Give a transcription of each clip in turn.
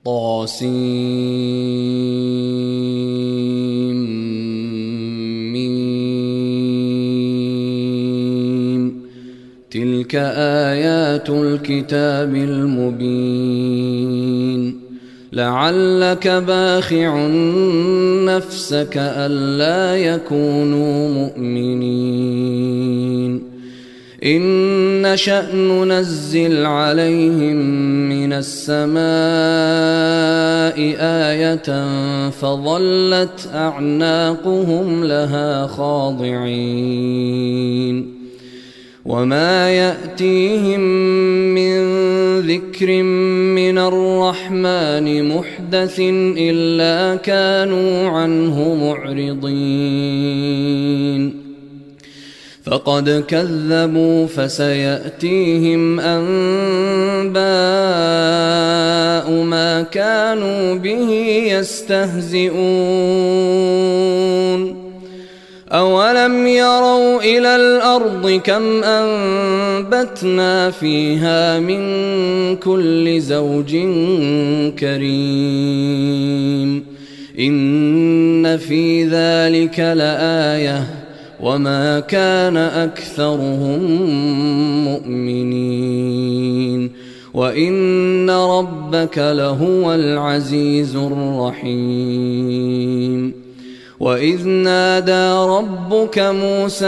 طاسيم تلك آيات الكتاب المبين لعلك باخع نفسك ألا يكونوا مؤمنين إن نشأ ننزل عليهم من السماء آية فظلت أعناقهم لها خاضعين وما يأتيهم من ذكر من الرحمن محدث إلا كانوا عنه معرضين فقد كذبوا فسيأتيهم أنباء ما كانوا به يستهزئون أولم يروا إلى الأرض كم أنبتنا فيها من كل زوج كريم إن في ذلك لآية وما كان أكثرهم مؤمنين وإن ربك لهو العزيز الرحيم وإذ نادى ربك موسى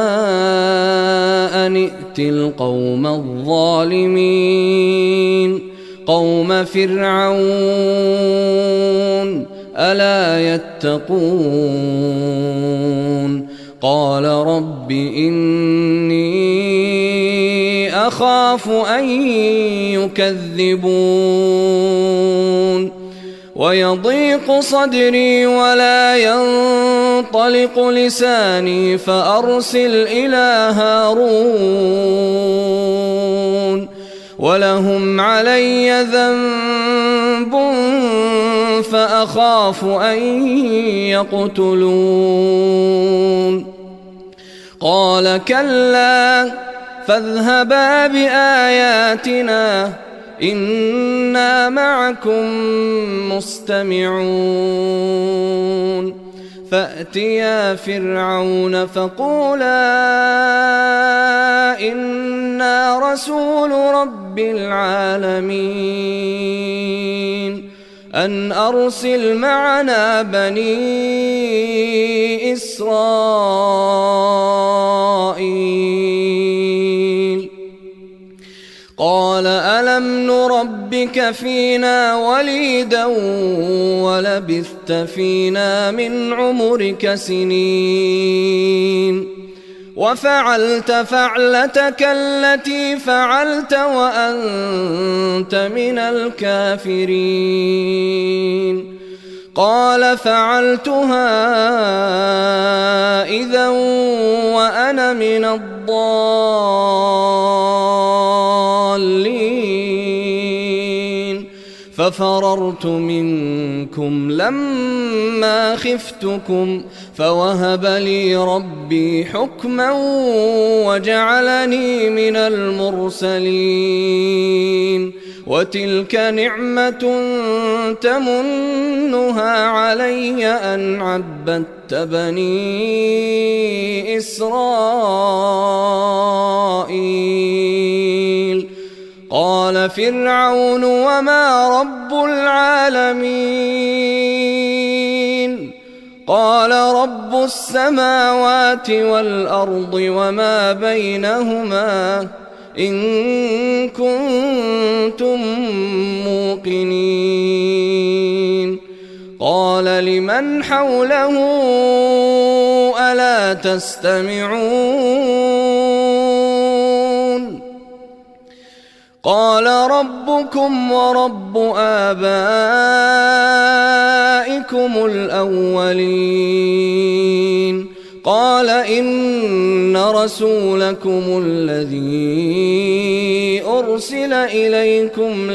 أن ائت القوم الظالمين قوم فرعون ألا يتقون قال رب إني أخاف أن يكذبون ويضيق صدري ولا ينطلق لساني فأرسل إلى هارون ولهم علي ذنب فأخاف أن يقتلون قال كلا فاذهبا بآياتنا إنا معكم مستمعون فأتيا فرعون فقولا إنا رسول رب العالمين أن أرسل معنا بني إسرائيل قال ألم نربك فينا وليدا ولبثت فينا من عمرك سنين وفعلت فعلتك التي فعلت وأنت من الكافرين قال فعلتها إذا وأنا من الضالين ففررت منكم لما خفتكم فوهب لي ربي حكما وجعلني من المرسلين وتلك نعمة تمنها علي أن عبدت بني إسرائيل قال فرعون وما رب العالمين قال رب السماوات والأرض وما بينهما إن كنتم موقنين قال لمن حوله ألا تستمعون قال ربكم ورب آبائكم الأولين قال إن رسولكم الذي أرسل إليكم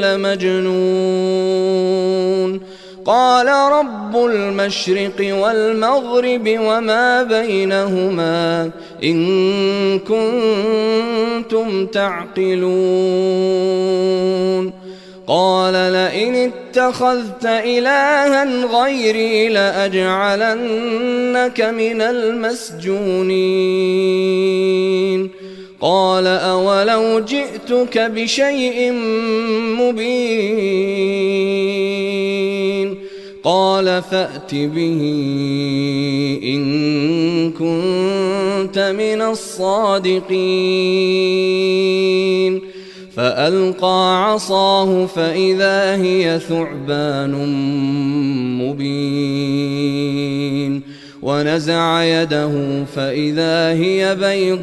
لمجنون قال رب المشرق والمغرب وما بينهما إن كنتم تعقلون قال لئن اتخذت إلها غيري لأجعلنك من المسجونين قال أولو جئتك بشيء مبين قال فأت به إن كنت من الصادقين فألقى عصاه فإذا هي ثعبان مبين ونزع يده فإذا هي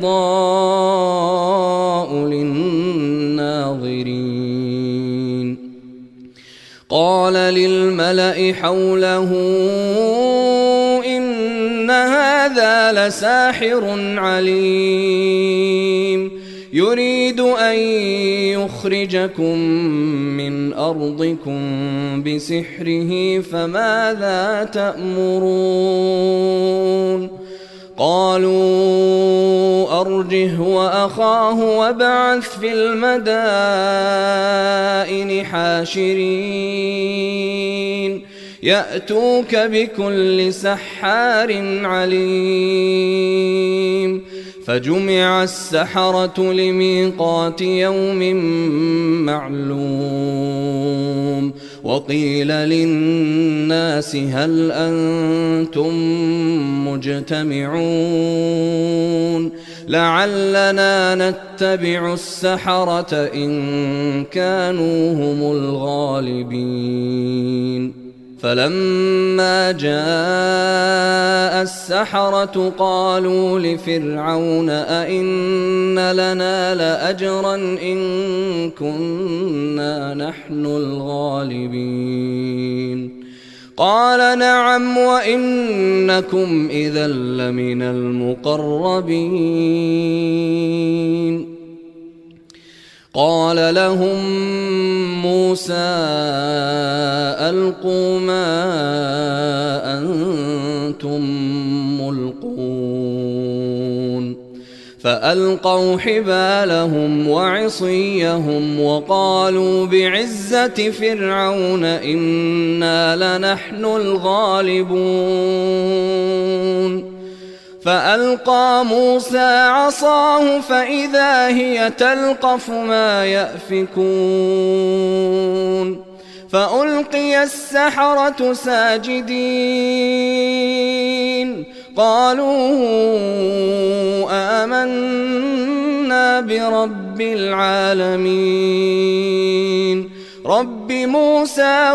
بيضاء للناظرين قال للملأ حوله إن هذا لساحر عليم يريد أن يخرجكم من أرضكم بسحره فماذا تأمرون قالوا أرجه وأخاه وابعث في المدائن حاشرين يأتوك بكل سحار عليم فجمع السحرة لميقات يوم معلوم وقيل للناس هل أنتم مجتمعون لعلنا نتبع السحرة إن كانوا هم الغالبين فلما جاء السحرة قالوا لفرعون أئن لنا لأجرا إن كنا نحن الغالبين قال نعم وإنكم إذا لمن المقربين قال لهم موسى ألقوا ما أنتم ملقون فألقوا حبالهم وعصيهم وقالوا بعزة فرعون إنا لنحن الغالبون فألقى موسى عصاه فإذا هي تلقف ما يأفكون فألقي السحرة ساجدين قالوا آمنا برب العالمين رب موسى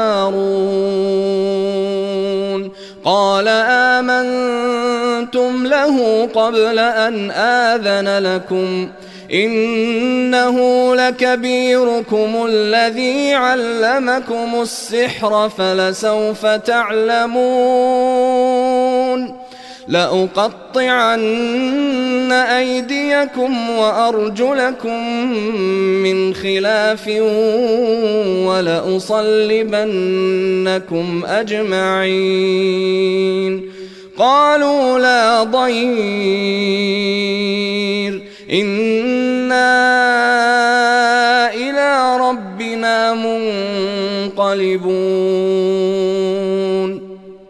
وهارون قال آمنتم له قبل أن آذن لكم إنه لكبيركم الذي علمكم السحر فلسوف تعلمون لأقطعن أيديكم وأرجلكم من خلاف ولأصلبنكم أجمعين قالوا لا ضير إنا إلى ربنا منقلبون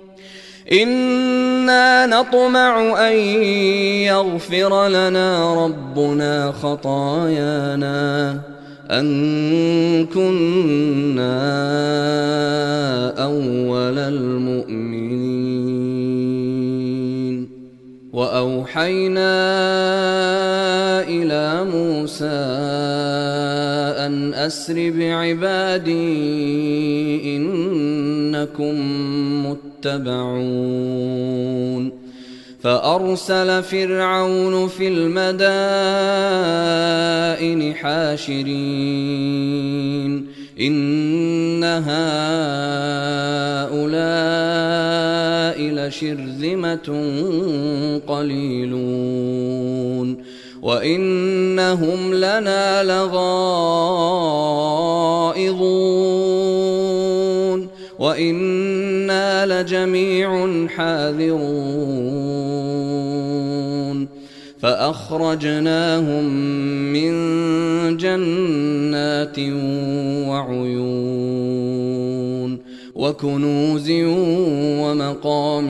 إنا نطمع أن يغفر لنا ربنا خطايانا أن كنا أول المؤمنين وأوحينا إلى موسى أن أسر بعبادي إنكم متبعون فأرسل فرعون في المدائن حاشرين إن هؤلاء لشرذمة قليلون وإنهم لنا لغائظون وإنا لجميع حاذرون فأخرجناهم من جنات وعيون وكنوز ومقام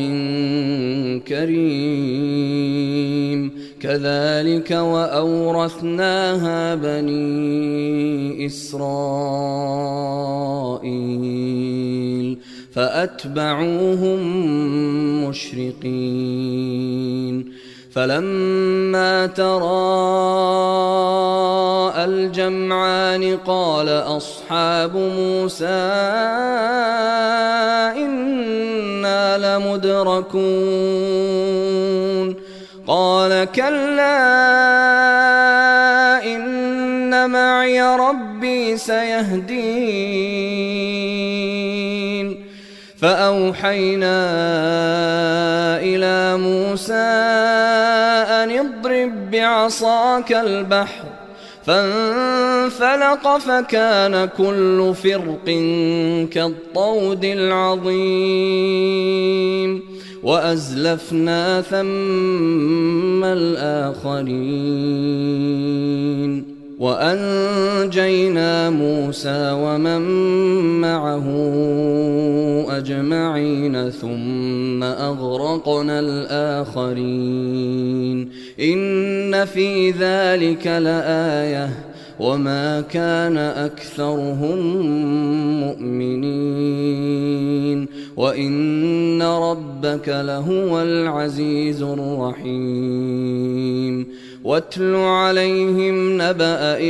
كريم كذلك وأورثناها بني إسرائيل فأتبعوهم مشرقين فلما تراءى الجمعان قال أصحاب موسى إنا لمدركون قال كلا إن معي ربي سيهدين فأوحينا إلى موسى أن اضرب بعصاك البحر فانفلق فكان كل فرق كالطود العظيم وأزلفنا ثم الآخرين وأنجينا موسى ومن معه أجمعين ثم أغرقنا الآخرين إن في ذلك لآية وما كان أكثرهم مؤمنين وإن ربك لهو العزيز الرحيم واتل عليهم نبأ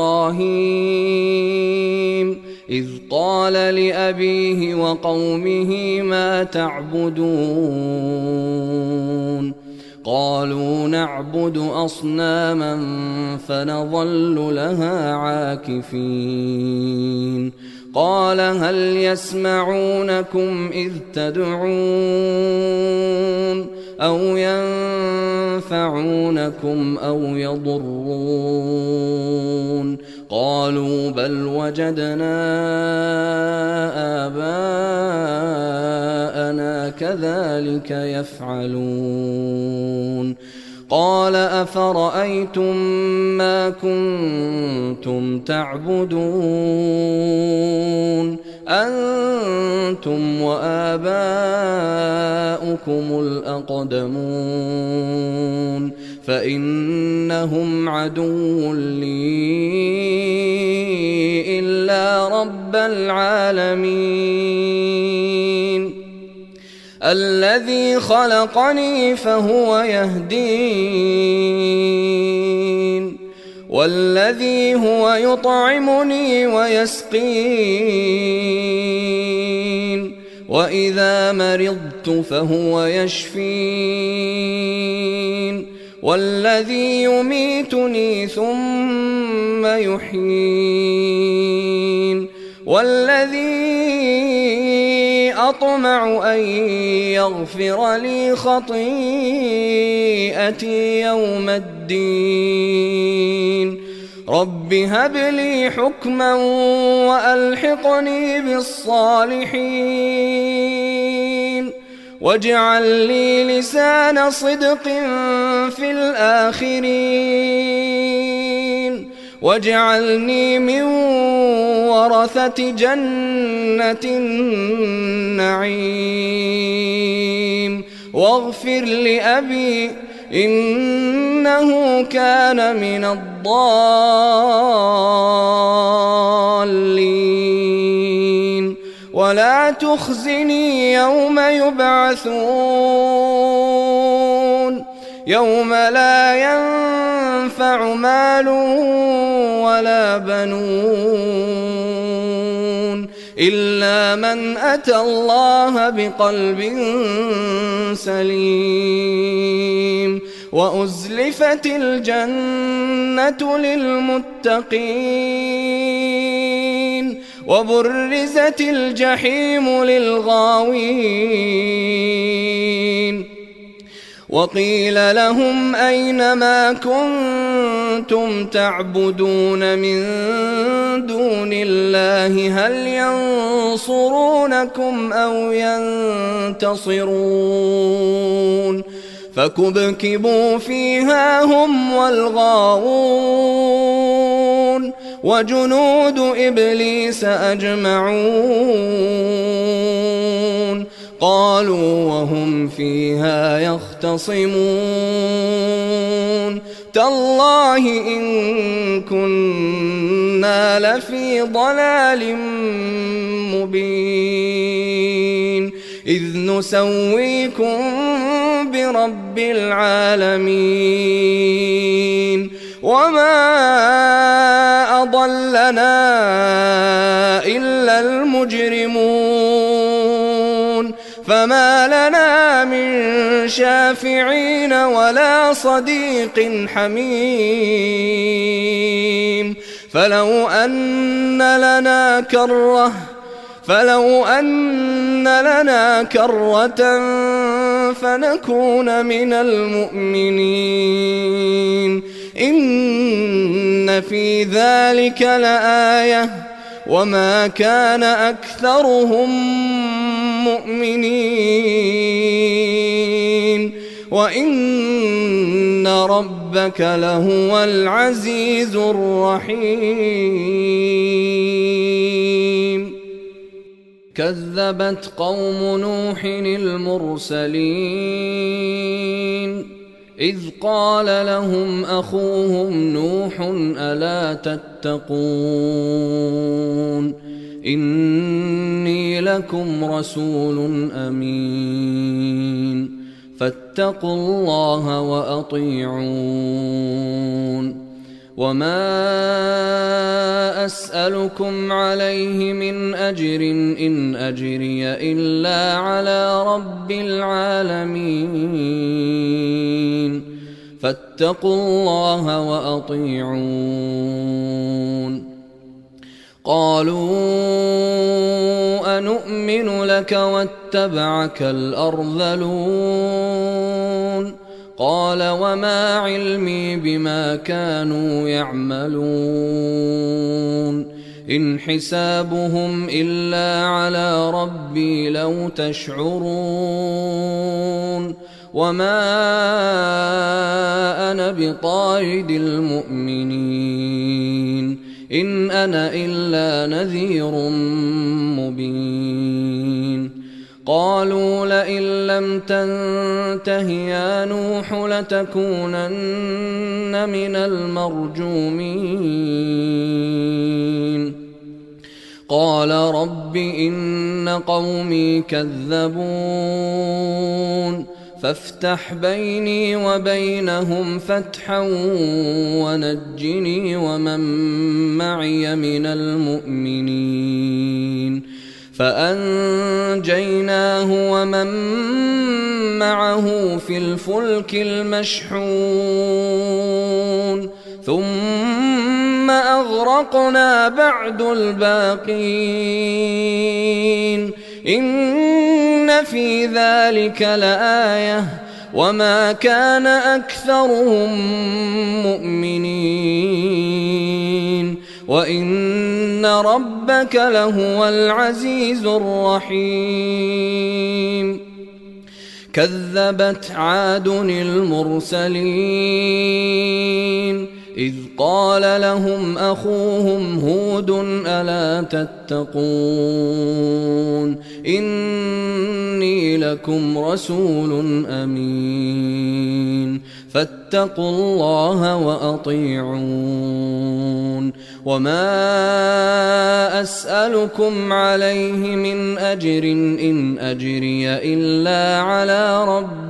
إبراهيم إذ قال لأبيه وقومه ما تعبدون قالوا نعبد أصناما فنظل لها عاكفين قال هل يسمعونكم إذ تدعون أو ينفعونكم أو يضرون قالوا بل وجدنا آباءنا كذلك يفعلون قال أفرأيتم ما كنتم تعبدون أنتم وآباؤكم الأقدمون فإنهم عدو لي إلا رب العالمين الذي خلقني فهو يهدين والذي هو يطعمني ويسقين وإذا مرضت فهو يشفين والذي يميتني ثم يحيين والذي أطمع أن يغفر لي خطيئتي يوم الدين رب هب لي حكما وألحقني بالصالحين واجعل لي لسان صدق في الآخرين واجعلني من ورثة جنة النعيم واغفر لأبي إنه كان من الضالين ولا تخزني يوم يبعثون يوم لا ينفع مال ولا بنون إلا من أتى الله بقلب سليم وأزلفت الجنة للمتقين وبرزت الجحيم للغاوين وقيل لهم أين ما كنتم تعبدون من دون الله هل ينصرونكم أو ينتصرون فكبكبوا فيها هم والغاوون وجنود إبليس أجمعون قالوا وهم فيها يختصمون تالله إن كنا لفي ضلال مبين إذ نسويكم برب العالمين وما أضلنا إلا المجرمون فما لنا من شافعين ولا صديق حميم فلو أن لنا كرة فنكون من المؤمنين إن في ذلك لآية وما كان أكثرهم مؤمنين وإن ربك لهو العزيز الرحيم كذبت قوم نوح المرسلين إذ قال لهم أخوهم نوح ألا تتقون إني لكم رسول أمين فاتقوا الله وأطيعون وما أسألكم عليه من أجر إن أجري إلا على رب العالمين فاتقوا الله وأطيعون قالوا أنؤمن لك واتبعك الأرذلون قال وما علمي بما كانوا يعملون إن حسابهم إلا على ربي لو تشعرون وما أنا بطارد المؤمنين إن أنا إلا نذير مبين قالوا لئن لم تنته يا نوح لتكونن من المرجومين قال رب إن قومي كذبون فافتح بيني وبينهم فتحا ونجني ومن معي من المؤمنين فأنجيناه ومن معه في الفلك المشحون ثم أغرقنا بعد الباقين إن في ذلك لآية وما كان أكثرهم مؤمنين وإن ربك لهو العزيز الرحيم كذبت عاد المرسلين إذ قال لهم أخوهم هود ألا تتقون إني لكم رسول أمين فاتقوا الله وأطيعون وما أسألكم عليه من أجر إن أجري إلا على رب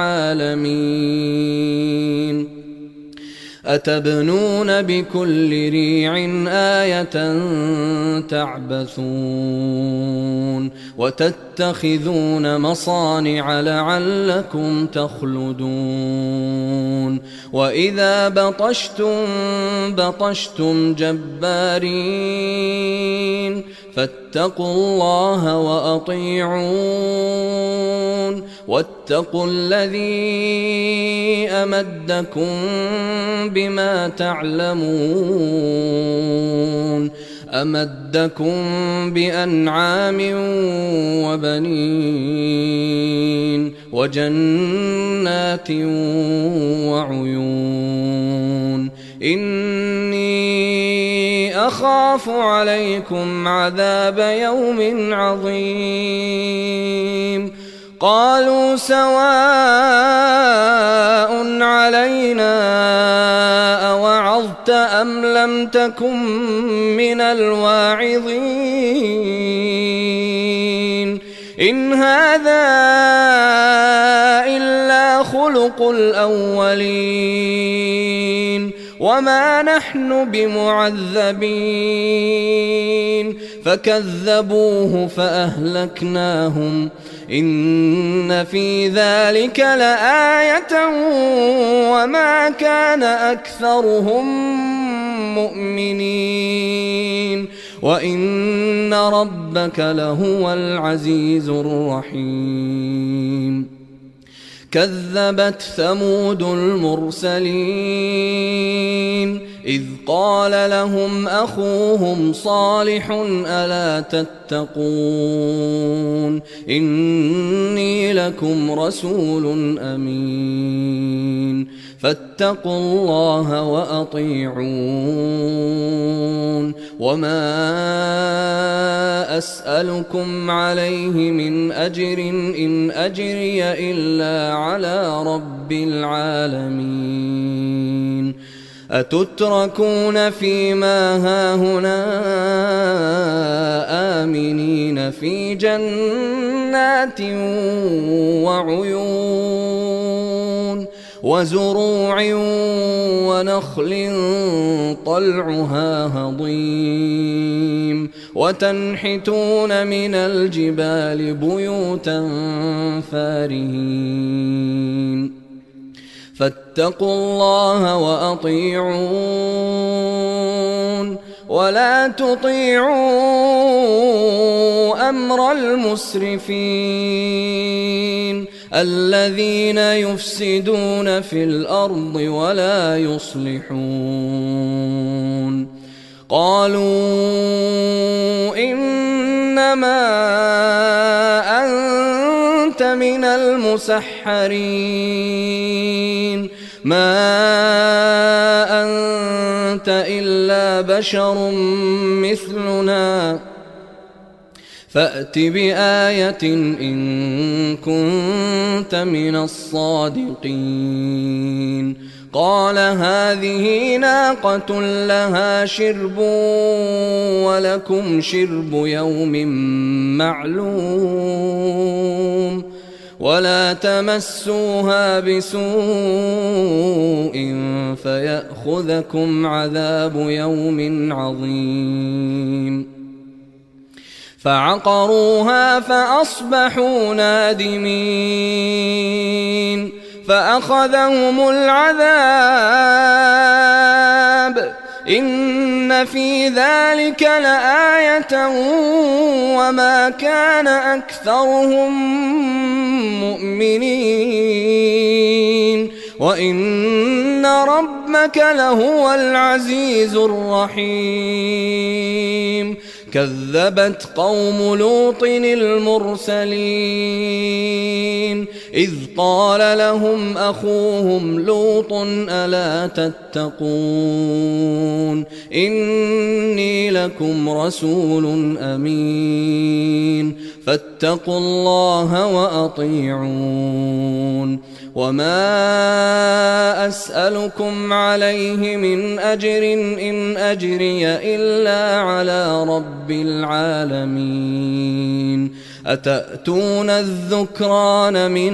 العالمين أتبنون بكل ريع آية تعبثون وتتخذون مصانع لعلكم تخلدون وإذا بطشتم بطشتم جبارين فاتقوا الله وأطيعون واتقوا الذي أمدكم بما تعلمون أمدكم بأنعام وبنين وجنات وعيون إني أخاف عليكم عذاب يوم عظيم قالوا سواء علينا أوعظت أم لم تكن من الواعظين إن هذا إلا خلق الأولين وما نحن بمعذبين فكذبوه فأهلكناهم إن في ذلك لآية وما كان أكثرهم مؤمنين وإن ربك لهو العزيز الرحيم كذبت ثمود المرسلين إذ قال لهم أخوهم صالح ألا تتقون إني لكم رسول أمين فاتقوا الله وأطيعون وما أسألكم عليه من أجر إن أجري إلا على رب العالمين أتتركون فيما هاهنا آمنين في جنات وعيون وزروع ونخل طلعها هضيم وتنحتون من الجبال بيوتا فارهين فاتقوا الله وأطيعون ولا تطيعوا أمر المسرفين الذين يفسدون في الأرض ولا يصلحون قالوا إنما أنت من المسحرين ما أنت إلا بشر مثلنا فأت بآية إن كنت من الصادقين قال هذه ناقة لها شرب ولكم شرب يوم معلوم ولا تمسوها بسوء فيأخذكم عذاب يوم عظيم فعقروها فأصبحوا نادمين فأخذهم العذاب إن في ذلك لآية وما كان أكثرهم مؤمنين وإن ربك لهو العزيز الرحيم كذبت قوم لوط المرسلين إذ قال لهم أخوهم لوط ألا تتقون إني لكم رسول أمين فاتقوا الله وأطيعون وما أسألكم عليه من أجر إن أجري إلا على رب العالمين أتأتون الذكران من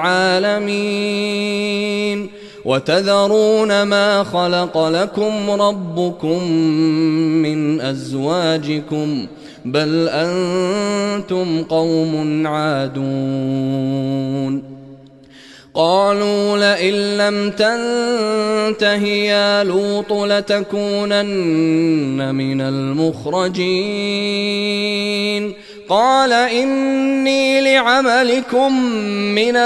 العالمين وتذرون ما خلق لكم ربكم من أزواجكم بل أنتم قوم عادون قالوا لئن لم تنته يا لوط لتكونن من المخرجين قال إني لعملكم من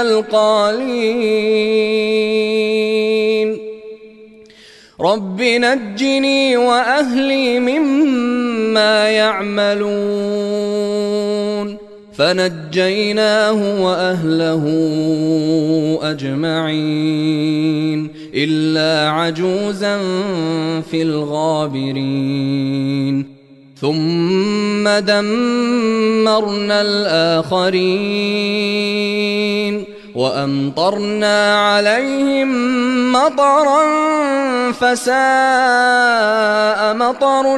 القالين رب نجني وأهلي مما يعملون فنجيناه وأهله أجمعين إلا عجوزا في الغابرين ثم دمرنا الآخرين وأمطرنا عليهم مطرا فساء مطر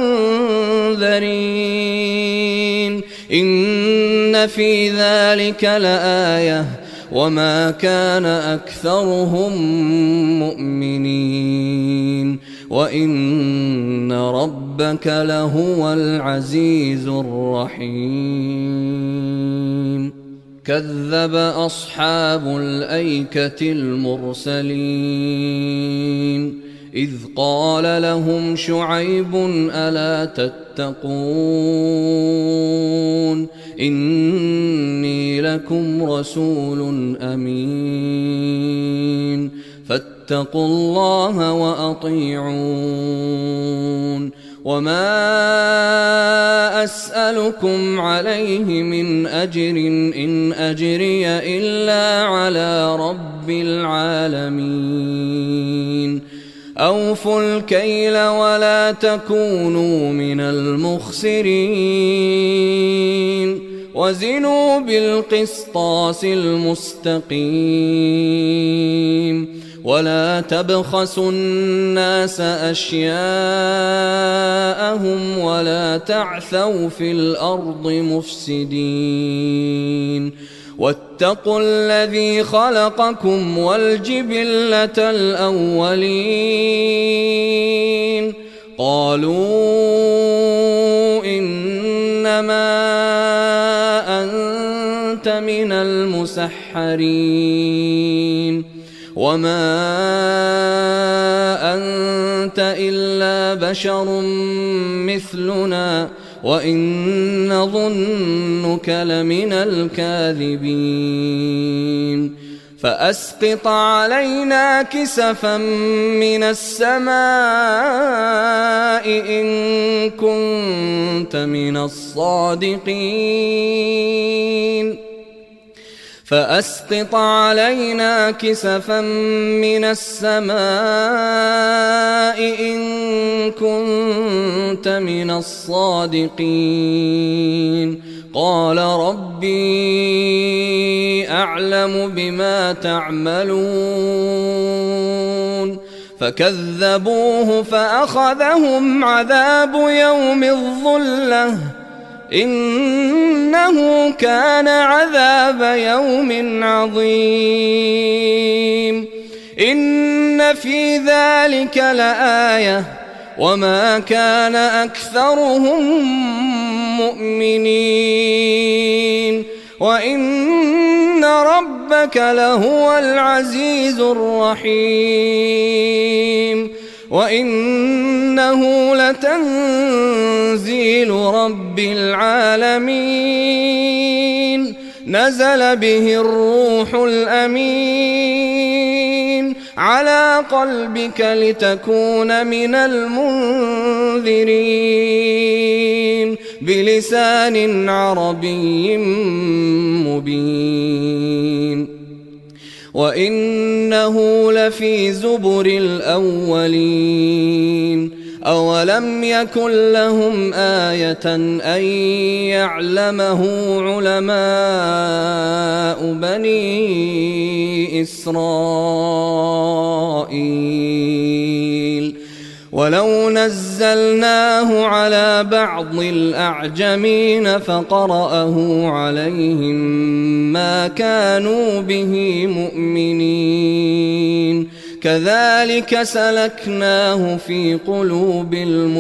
المنذرين إن في ذلك لآية وما كان أكثرهم مؤمنين وإن ربك لهو العزيز الرحيم كذب أصحاب الأيكة المرسلين إذ قال لهم شعيب ألا تتقون إني لكم رسول أمين فاتقوا الله وأطيعون وما أسألكم عليه من أجر إن أجري إلا على رب العالمين أوفوا الكيل ولا تكونوا من المخسرين وزنوا بالقسطاس المستقيم ولا تبخسوا الناس أشياءهم ولا تعثوا في الأرض مفسدين واتقوا الذي خلقكم والجبلة الأولين قالوا إنما أنت من المسحرين وما أنت إلا بشر مثلنا وإن نظنك لمن الكاذبين فأسقط علينا كسفا من السماء إن كنت من الصادقين فأسقط علينا كسفا من السماء إن كنت من الصادقين قال ربي أعلم بما تعملون فكذبوه فأخذهم عذاب يوم الظلة إنه كان عذاب يوم عظيم إن في ذلك لآية وما كان أكثرهم مؤمنين وإن ربك لهو العزيز الرحيم وإنه لتنزيل رب العالمين نزل به الروح الأمين على قلبك لتكون من المنذرين بلسان عربي مبين وإنه لفي زبر الأولين أولم يكن لهم آية أن يعلمه علماء بني إسرائيل ولو نزلناه على بعض الأعجمين فقرأه عليهم ما كانوا به مؤمنين كذلك سلكناه في قلوب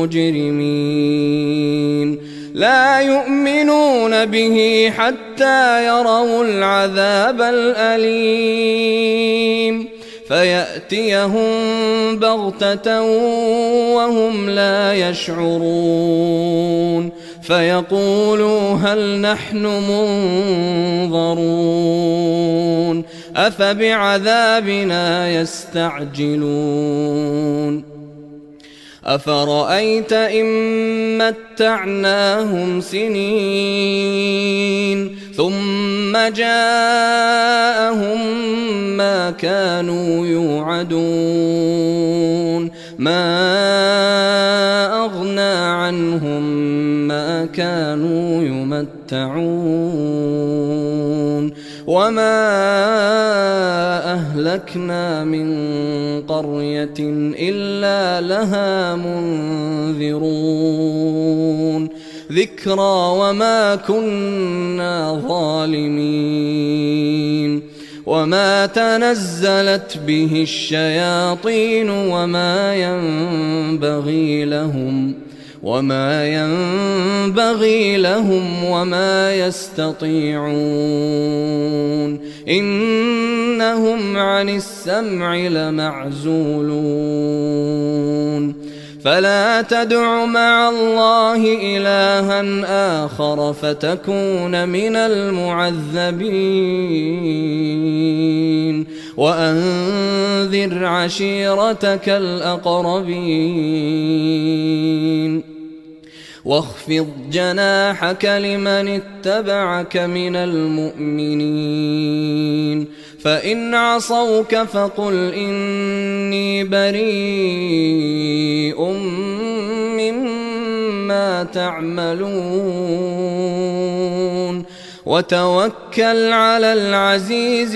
المجرمين لا يؤمنون به حتى يروا العذاب الأليم فيأتيهم بغتة وهم لا يشعرون فيقولوا هل نحن منظرون أفبعذابنا يستعجلون أفرأيت إن متعناهم سنين ثم جاءهم ما كانوا يوعدون ما أغنى عنهم ما كانوا يمتعون وما أهلكنا من قرية إلا لها منذرون ذكرى وما كنا ظالمين وما تنزلت به الشياطين وما ينبغي لهم وما يستطيعون إنهم عن السمع لمعزولون فلا تدع مع الله إلها آخر فتكون من المعذبين وأنذر عشيرتك الأقربين واخفض جناحك لمن اتبعك من المؤمنين فإن عصوك فقل إني بريء مما تعملون وتوكل على العزيز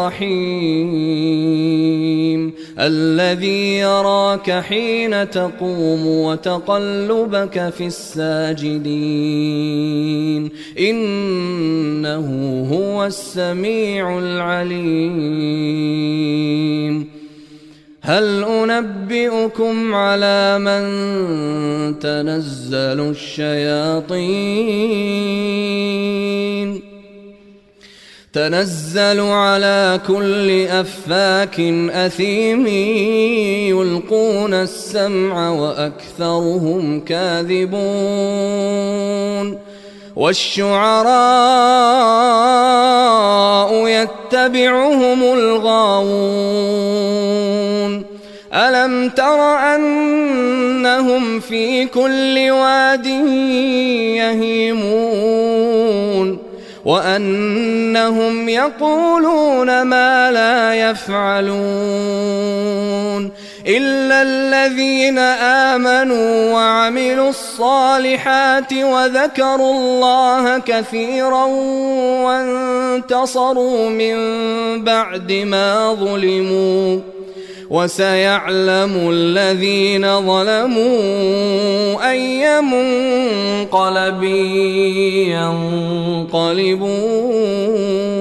الرحيم الذي يراك حين تقوم وتقلبك في الساجدين إنه هو السميع العليم هل أنبئكم على من تنزل الشياطين تنزل على كل أفاك أثيم يلقون السمع وأكثرهم كاذبون والشعراء يتبعهم الغاوون ألم تر أنهم في كل واد يهيمون وأنهم يقولون ما لا يفعلون إلا الذين آمنوا وعملوا الصالحات وذكروا الله كثيرا وانتصروا من بعد ما ظلموا وسيعلم الذين ظلموا أي منقلب ينقلبون